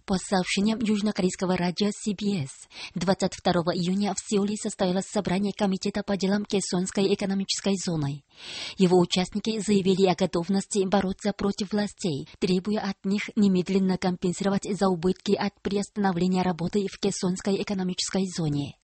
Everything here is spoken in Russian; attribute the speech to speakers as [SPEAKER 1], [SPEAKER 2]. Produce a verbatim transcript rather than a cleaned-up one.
[SPEAKER 1] По сообщениям южнокорейского радио си би эс, двадцать второго июня в Сеуле состоялось собрание Комитета по делам Кесонской экономической зоны. Его участники заявили о готовности бороться против властей, требуя от них немедленно компенсировать за убытки от приостановления работы в Кесонской экономической зоне.